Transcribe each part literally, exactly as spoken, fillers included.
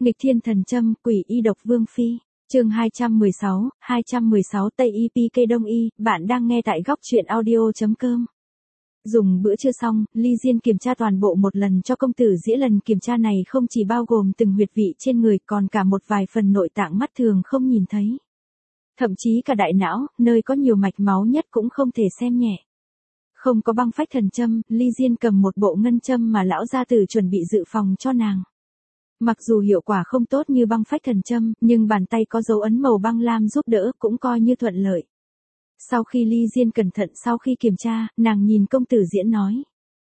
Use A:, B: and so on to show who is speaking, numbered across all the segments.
A: Nghịch thiên thần châm, quỷ y độc vương phi. Chương hai trăm mười sáu, hai trăm mười sáu Tây Y pê ca Đông Y, bạn đang nghe tại góc truyện audio chấm com. Dùng bữa trưa xong, Ly Diên kiểm tra toàn bộ một lần cho công tử Dĩa. Lần kiểm tra này không chỉ bao gồm từng huyệt vị trên người, còn cả một vài phần nội tạng mắt thường không nhìn thấy. Thậm chí cả đại não, nơi có nhiều mạch máu nhất cũng không thể xem nhẹ. Không có băng phách thần châm, Ly Diên cầm một bộ ngân châm mà lão gia tử chuẩn bị dự phòng cho nàng. Mặc dù hiệu quả không tốt như băng phách thần châm, nhưng bàn tay có dấu ấn màu băng lam giúp đỡ cũng coi như thuận lợi. Sau khi Ly Diên cẩn thận sau khi kiểm tra, nàng nhìn công tử Diễn nói.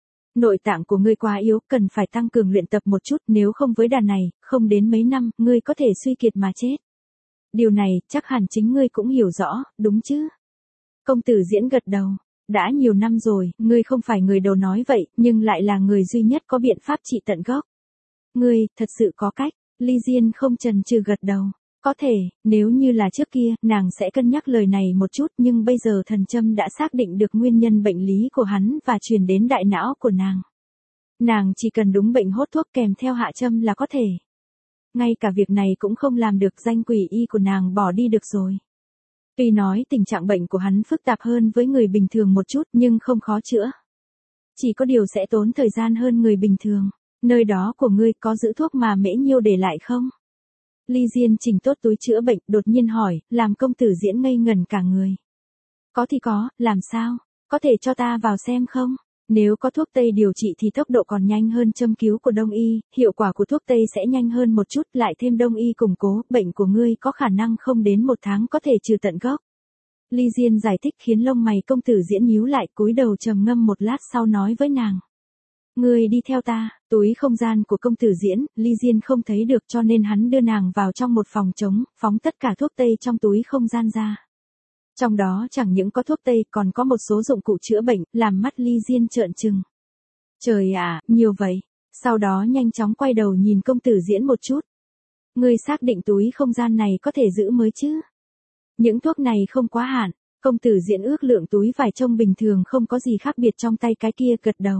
A: Nội tạng của ngươi quá yếu, cần phải tăng cường luyện tập một chút, nếu không với đà này, không đến mấy năm, ngươi có thể suy kiệt mà chết. Điều này, chắc hẳn chính ngươi cũng hiểu rõ, đúng chứ? Công tử Diễn gật đầu. Đã nhiều năm rồi, ngươi không phải người đầu nói vậy, nhưng lại là người duy nhất có biện pháp trị tận gốc. Ngươi, thật sự có cách. Ly Diên không chần chừ gật đầu. Có thể, nếu như là trước kia, nàng sẽ cân nhắc lời này một chút, nhưng bây giờ thần châm đã xác định được nguyên nhân bệnh lý của hắn và truyền đến đại não của nàng. Nàng chỉ cần đúng bệnh hốt thuốc kèm theo hạ châm là có thể. Ngay cả việc này cũng không làm được, danh quỷ y của nàng bỏ đi được rồi. Tuy nói tình trạng bệnh của hắn phức tạp hơn với người bình thường một chút, nhưng không khó chữa. Chỉ có điều sẽ tốn thời gian hơn người bình thường. Nơi đó của ngươi có giữ thuốc mà Mễ Nhiêu để lại không? Ly Diên chỉnh tốt túi chữa bệnh, đột nhiên hỏi, làm công tử Diễn ngây ngẩn cả người. Có thì có, làm sao? Có thể cho ta vào xem không? Nếu có thuốc Tây điều trị thì tốc độ còn nhanh hơn châm cứu của Đông Y, hiệu quả của thuốc Tây sẽ nhanh hơn một chút, lại thêm Đông Y củng cố, bệnh của ngươi có khả năng không đến một tháng có thể trừ tận gốc. Ly Diên giải thích khiến lông mày công tử Diễn nhíu lại, cúi đầu trầm ngâm một lát sau nói với nàng. Ngươi đi theo ta. Túi không gian của công tử Diễn, Ly Diên không thấy được cho nên hắn đưa nàng vào trong một phòng trống, phóng tất cả thuốc Tây trong túi không gian ra. Trong đó chẳng những có thuốc Tây còn có một số dụng cụ chữa bệnh, làm mắt Ly Diên trợn trừng. Trời ạ, nhiều vậy. Sau đó nhanh chóng quay đầu nhìn công tử Diễn một chút. Ngươi xác định túi không gian này có thể giữ mới chứ? Những thuốc này không quá hạn. Công tử Diễn ước lượng túi vải trông bình thường không có gì khác biệt trong tay cái kia, gật đầu.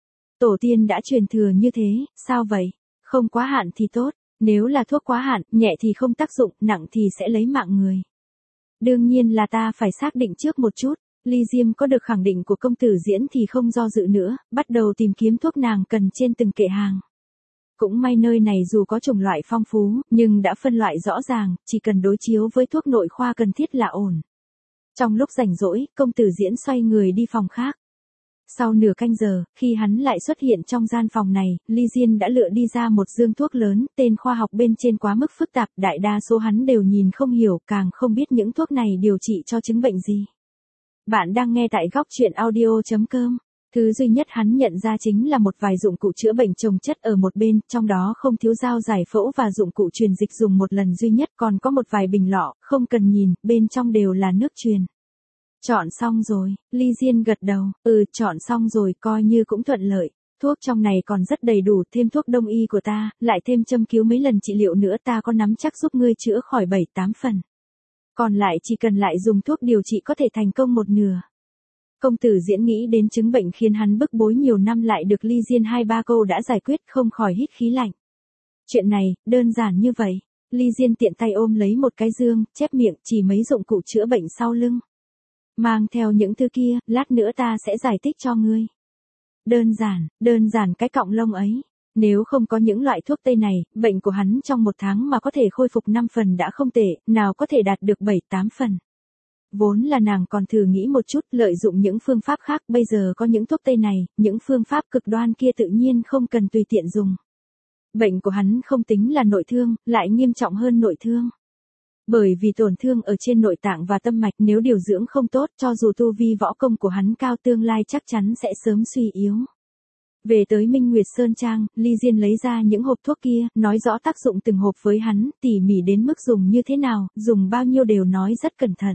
A: Tổ tiên đã truyền thừa như thế, sao vậy? Không quá hạn thì tốt, nếu là thuốc quá hạn, nhẹ thì không tác dụng, nặng thì sẽ lấy mạng người. Đương nhiên là ta phải xác định trước một chút. Ly Diêm có được khẳng định của công tử Diễn thì không do dự nữa, bắt đầu tìm kiếm thuốc nàng cần trên từng kệ hàng. Cũng may nơi này dù có chủng loại phong phú, nhưng đã phân loại rõ ràng, chỉ cần đối chiếu với thuốc nội khoa cần thiết là ổn. Trong lúc rảnh rỗi, công tử Diễn xoay người đi phòng khác. Sau nửa canh giờ, khi hắn lại xuất hiện trong gian phòng này, Ly Diên đã lựa đi ra một dương thuốc lớn, tên khoa học bên trên quá mức phức tạp, đại đa số hắn đều nhìn không hiểu, càng không biết những thuốc này điều trị cho chứng bệnh gì. Bạn đang nghe tại góc truyện audio chấm com. Thứ duy nhất hắn nhận ra chính là một vài dụng cụ chữa bệnh chồng chất ở một bên, trong đó không thiếu dao giải phẫu và dụng cụ truyền dịch dùng một lần duy nhất, còn có một vài bình lọ, không cần nhìn, bên trong đều là nước truyền. Chọn xong rồi, Ly Diên gật đầu, ừ chọn xong rồi, coi như cũng thuận lợi. Thuốc trong này còn rất đầy đủ, thêm thuốc Đông Y của ta, lại thêm châm cứu mấy lần trị liệu nữa, ta có nắm chắc giúp ngươi chữa khỏi bảy tám phần. Còn lại chỉ cần lại dùng thuốc điều trị có thể thành công một nửa. Công tử Diễn nghĩ đến chứng bệnh khiến hắn bức bối nhiều năm lại được Ly Diên hai ba câu đã giải quyết, không khỏi hít khí lạnh. Chuyện này, đơn giản như vậy. Ly Diên tiện tay ôm lấy một cái dương, chép miệng chỉ mấy dụng cụ chữa bệnh sau lưng. Mang theo những thứ kia, lát nữa ta sẽ giải thích cho ngươi. Đơn giản, đơn giản cái cọng lông ấy. Nếu không có những loại thuốc Tây này, bệnh của hắn trong một tháng mà có thể khôi phục năm phần đã không tệ, nào có thể đạt được bảy tám phần. Vốn là nàng còn thử nghĩ một chút, lợi dụng những phương pháp khác, bây giờ có những thuốc Tây này, những phương pháp cực đoan kia tự nhiên không cần tùy tiện dùng. Bệnh của hắn không tính là nội thương, lại nghiêm trọng hơn nội thương. Bởi vì tổn thương ở trên nội tạng và tâm mạch, nếu điều dưỡng không tốt, cho dù tu vi võ công của hắn cao, tương lai chắc chắn sẽ sớm suy yếu. Về tới Minh Nguyệt Sơn Trang, Ly Diên lấy ra những hộp thuốc kia, nói rõ tác dụng từng hộp với hắn, tỉ mỉ đến mức dùng như thế nào, dùng bao nhiêu đều nói rất cẩn thận.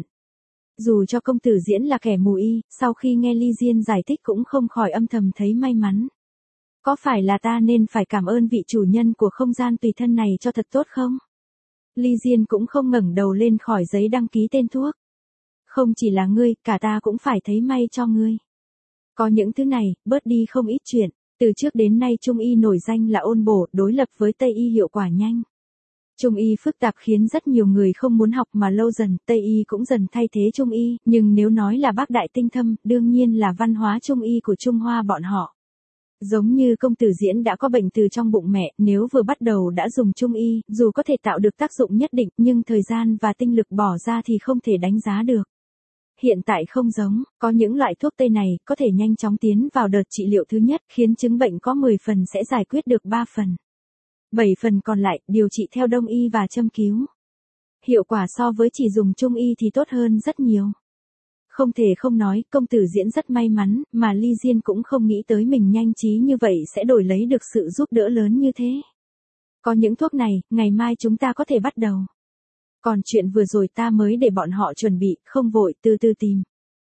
A: Dù cho công tử Diễn là kẻ mù y, sau khi nghe Ly Diên giải thích cũng không khỏi âm thầm thấy may mắn. Có phải là ta nên phải cảm ơn vị chủ nhân của không gian tùy thân này cho thật tốt không? Ly Diên cũng không ngẩng đầu lên khỏi giấy đăng ký tên thuốc. Không chỉ là ngươi, cả ta cũng phải thấy may cho ngươi. Có những thứ này, bớt đi không ít chuyện. Từ trước đến nay Trung Y nổi danh là ôn bổ, đối lập với Tây Y hiệu quả nhanh. Trung y phức tạp khiến rất nhiều người không muốn học mà lâu dần, Tây y cũng dần thay thế Trung y, nhưng nếu nói là bác đại tinh thâm, đương nhiên là văn hóa Trung y của Trung Hoa bọn họ. Giống như công tử Diễn đã có bệnh từ trong bụng mẹ, nếu vừa bắt đầu đã dùng Trung y, dù có thể tạo được tác dụng nhất định, nhưng thời gian và tinh lực bỏ ra thì không thể đánh giá được. Hiện tại không giống, có những loại thuốc Tây này có thể nhanh chóng tiến vào đợt trị liệu thứ nhất, khiến chứng bệnh có mười phần sẽ giải quyết được ba phần. bảy phần còn lại, điều trị theo Đông y và châm cứu. Hiệu quả so với chỉ dùng Trung y thì tốt hơn rất nhiều. Không thể không nói, công tử Diễn rất may mắn, mà Ly Diên cũng không nghĩ tới mình nhanh trí như vậy sẽ đổi lấy được sự giúp đỡ lớn như thế. Có những thuốc này, ngày mai chúng ta có thể bắt đầu. Còn chuyện vừa rồi ta mới để bọn họ chuẩn bị, không vội, từ từ tìm.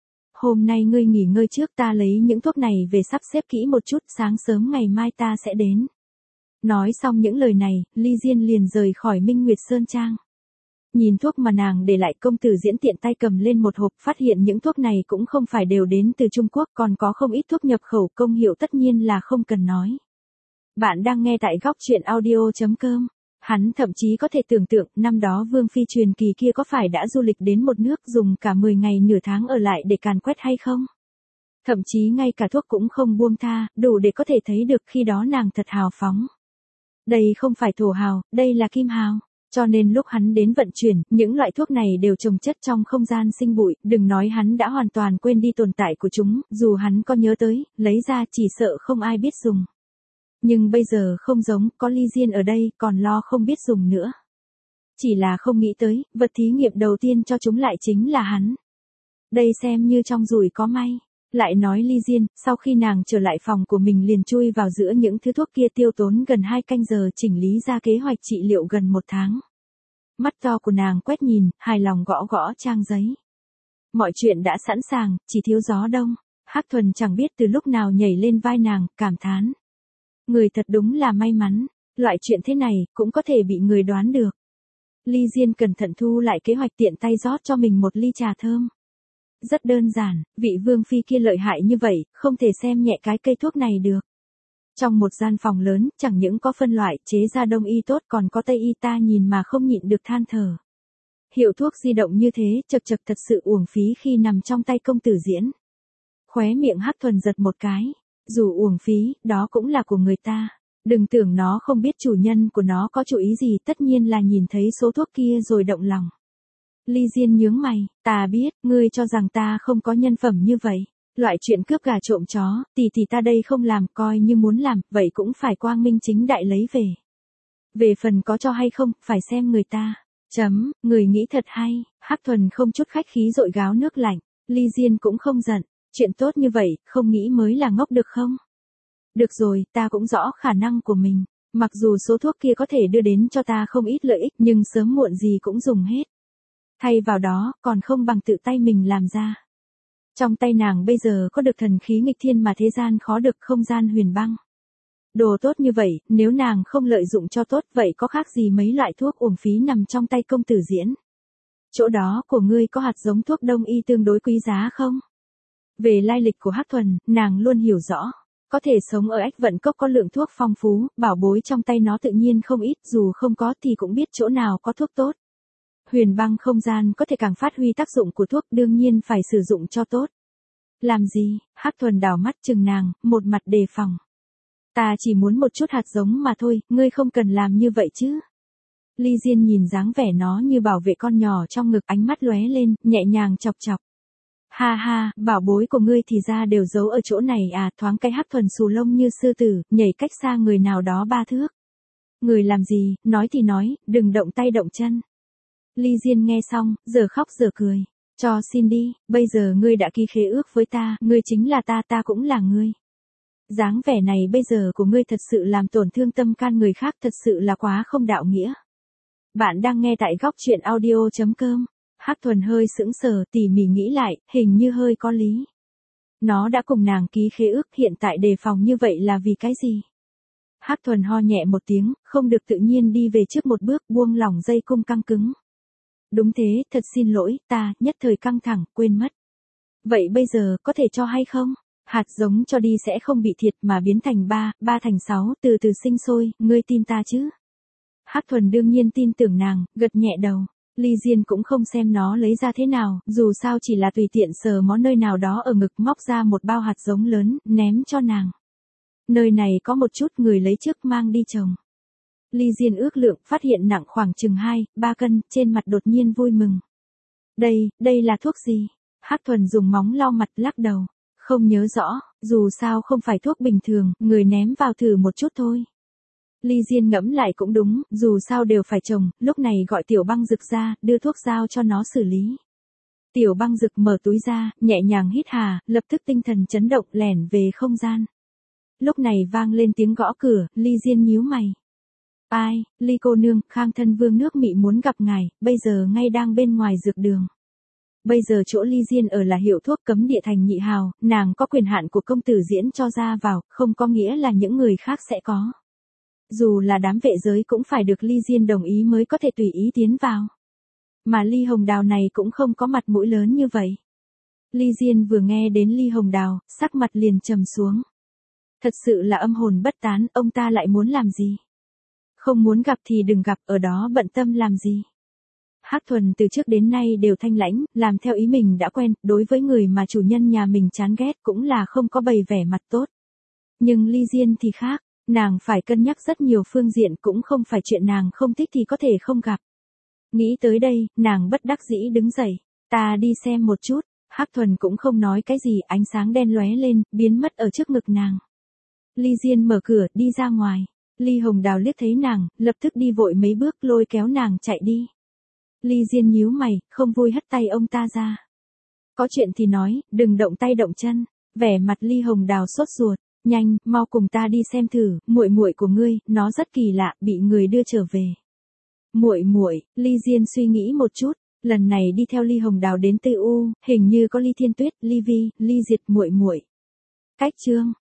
A: Hôm nay ngươi nghỉ ngơi trước, ta lấy những thuốc này về sắp xếp kỹ một chút, sáng sớm ngày mai ta sẽ đến. Nói xong những lời này, Ly Diên liền rời khỏi Minh Nguyệt Sơn Trang. Nhìn thuốc mà nàng để lại, công tử Diễn tiện tay cầm lên một hộp, phát hiện những thuốc này cũng không phải đều đến từ Trung Quốc, còn có không ít thuốc nhập khẩu, công hiệu tất nhiên là không cần nói. Bạn đang nghe tại góc truyện audio chấm com. Hắn thậm chí có thể tưởng tượng, năm đó Vương Phi truyền kỳ kia có phải đã du lịch đến một nước dùng cả mười ngày nửa tháng ở lại để càn quét hay không? Thậm chí ngay cả thuốc cũng không buông tha, đủ để có thể thấy được khi đó nàng thật hào phóng. Đây không phải thổ hào, đây là kim hào. Cho nên lúc hắn đến vận chuyển, những loại thuốc này đều chồng chất trong không gian sinh bụi, đừng nói hắn đã hoàn toàn quên đi tồn tại của chúng, dù hắn có nhớ tới, lấy ra chỉ sợ không ai biết dùng. Nhưng bây giờ không giống, có Ly Diên ở đây, còn lo không biết dùng nữa. Chỉ là không nghĩ tới, vật thí nghiệm đầu tiên cho chúng lại chính là hắn. Đây xem như trong rủi có may. Lại nói Ly Diên, sau khi nàng trở lại phòng của mình liền chui vào giữa những thứ thuốc kia, tiêu tốn gần hai canh giờ chỉnh lý ra kế hoạch trị liệu gần một tháng. Mắt to của nàng quét nhìn, hài lòng gõ gõ trang giấy. Mọi chuyện đã sẵn sàng, chỉ thiếu gió đông. Hắc Thuần chẳng biết từ lúc nào nhảy lên vai nàng, cảm thán. Người thật đúng là may mắn, loại chuyện thế này cũng có thể bị người đoán được. Ly Diên cẩn thận thu lại kế hoạch, tiện tay rót cho mình một ly trà thơm. Rất đơn giản, vị Vương Phi kia lợi hại như vậy, không thể xem nhẹ cái cây thuốc này được. Trong một gian phòng lớn, chẳng những có phân loại chế ra Đông y tốt, còn có Tây y, ta nhìn mà không nhịn được than thở. Hiệu thuốc di động như thế, chật chật thật sự uổng phí khi nằm trong tay công tử Diễn. Khóe miệng Hắc Thuần giật một cái. Dù uổng phí, đó cũng là của người ta. Đừng tưởng nó không biết chủ nhân của nó có chủ ý gì, tất nhiên là nhìn thấy số thuốc kia rồi động lòng. Ly Diên nhướng mày, ta biết, ngươi cho rằng ta không có nhân phẩm như vậy. Loại chuyện cướp gà trộm chó, tỷ tỷ ta đây không làm, coi như muốn làm, vậy cũng phải quang minh chính đại lấy về. Về phần có cho hay không, phải xem người ta. Chấm, người nghĩ thật hay. Hắc Thuần không chút khách khí dội gáo nước lạnh. Ly Diên cũng không giận. Chuyện tốt như vậy, không nghĩ mới là ngốc được không? Được rồi, ta cũng rõ khả năng của mình. Mặc dù số thuốc kia có thể đưa đến cho ta không ít lợi ích, nhưng sớm muộn gì cũng dùng hết. Thay vào đó, còn không bằng tự tay mình làm ra. Trong tay nàng bây giờ có được thần khí nghịch thiên mà thế gian khó được, không gian huyền băng. Đồ tốt như vậy, nếu nàng không lợi dụng cho tốt, vậy có khác gì mấy loại thuốc uổng phí nằm trong tay công tử Diễn. Chỗ đó của ngươi có hạt giống thuốc Đông y tương đối quý giá không? Về lai lịch của Hắc Thuần, nàng luôn hiểu rõ. Có thể sống ở Ách Vận Cốc có lượng thuốc phong phú, bảo bối trong tay nó tự nhiên không ít, dù không có thì cũng biết chỗ nào có thuốc tốt. Huyền băng không gian có thể càng phát huy tác dụng của thuốc, đương nhiên phải sử dụng cho tốt. Làm gì? Hắc Thuần đảo mắt chừng nàng, một mặt đề phòng. Ta chỉ muốn một chút hạt giống mà thôi, ngươi không cần làm như vậy chứ. Ly Diên nhìn dáng vẻ nó như bảo vệ con nhỏ trong ngực, ánh mắt lóe lên, nhẹ nhàng chọc chọc. Ha ha, bảo bối của ngươi thì ra đều giấu ở chỗ này à, thoáng cái Hắc Thuần xù lông như sư tử, nhảy cách xa người nào đó ba thước. Người làm gì, nói thì nói, đừng động tay động chân. Ly Diên nghe xong, giờ khóc giờ cười. Cho xin đi, bây giờ ngươi đã ký khế ước với ta, ngươi chính là ta, ta cũng là ngươi. Dáng vẻ này bây giờ của ngươi thật sự làm tổn thương tâm can người khác, thật sự là quá không đạo nghĩa. Bạn đang nghe tại góc truyện audio chấm com. Hắc Thuần hơi sững sờ, tỉ mỉ nghĩ lại, hình như hơi có lý. Nó đã cùng nàng ký khế ước, hiện tại đề phòng như vậy là vì cái gì? Hắc Thuần ho nhẹ một tiếng, không được tự nhiên đi về trước một bước, buông lỏng dây cung căng cứng. Đúng thế, thật xin lỗi, ta, nhất thời căng thẳng, quên mất. Vậy bây giờ, có thể cho hay không? Hạt giống cho đi sẽ không bị thiệt mà biến thành ba, ba thành sáu, từ từ sinh sôi, ngươi tin ta chứ? Hắc Thuần đương nhiên tin tưởng nàng, gật nhẹ đầu. Ly Diên cũng không xem nó lấy ra thế nào, dù sao chỉ là tùy tiện sờ mó nơi nào đó ở ngực, móc ra một bao hạt giống lớn, ném cho nàng. Nơi này có một chút, người lấy trước mang đi trồng. Ly Diên ước lượng, phát hiện nặng khoảng chừng hai, ba cân, trên mặt đột nhiên vui mừng. Đây, đây là thuốc gì? Hắc Thuần dùng móng lau mặt, lắc đầu. Không nhớ rõ, dù sao không phải thuốc bình thường, người ném vào thử một chút thôi. Ly Diên ngẫm lại cũng đúng, dù sao đều phải trồng, lúc này gọi Tiểu Băng Dực ra, đưa thuốc giao cho nó xử lý. Tiểu Băng Dực mở túi ra, nhẹ nhàng hít hà, lập tức tinh thần chấn động, lẻn về không gian. Lúc này vang lên tiếng gõ cửa, Ly Diên nhíu mày. Ai, Ly cô nương, Khang Thân Vương nước Mị muốn gặp ngài, bây giờ ngay đang bên ngoài dược đường. Bây giờ chỗ Ly Diên ở là hiệu thuốc cấm địa thành Nhị Hào, nàng có quyền hạn của công tử diễn cho ra vào, không có nghĩa là những người khác sẽ có. Dù là đám vệ giới cũng phải được Ly Diên đồng ý mới có thể tùy ý tiến vào. Mà Ly Hồng Đào này cũng không có mặt mũi lớn như vậy. Ly Diên vừa nghe đến Ly Hồng Đào, sắc mặt liền trầm xuống. Thật sự là âm hồn bất tán, ông ta lại muốn làm gì? Không muốn gặp thì đừng gặp, ở đó bận tâm làm gì? Hắc Thuần từ trước đến nay đều thanh lãnh, làm theo ý mình đã quen, đối với người mà chủ nhân nhà mình chán ghét cũng là không có bày vẻ mặt tốt. Nhưng Ly Diên thì khác, nàng phải cân nhắc rất nhiều phương diện, cũng không phải chuyện nàng không thích thì có thể không gặp. Nghĩ tới đây, nàng bất đắc dĩ đứng dậy, ta đi xem một chút. Hắc Thuần cũng không nói cái gì, ánh sáng đen lóe lên, biến mất ở trước ngực nàng. Ly Diên mở cửa, đi ra ngoài. Ly Hồng Đào liếc thấy nàng, lập tức đi vội mấy bước, lôi kéo nàng chạy đi. Ly Diên nhíu mày, không vui hất tay ông ta ra. Có chuyện thì nói, đừng động tay động chân. Vẻ mặt Ly Hồng Đào sốt ruột, nhanh, mau cùng ta đi xem thử, muội muội của ngươi, nó rất kỳ lạ, bị người đưa trở về. Muội muội, Ly Diên suy nghĩ một chút, lần này đi theo Ly Hồng Đào đến Tây U, hình như có Ly Thiên Tuyết, Ly Vi, Ly Diệt muội muội. Cách chương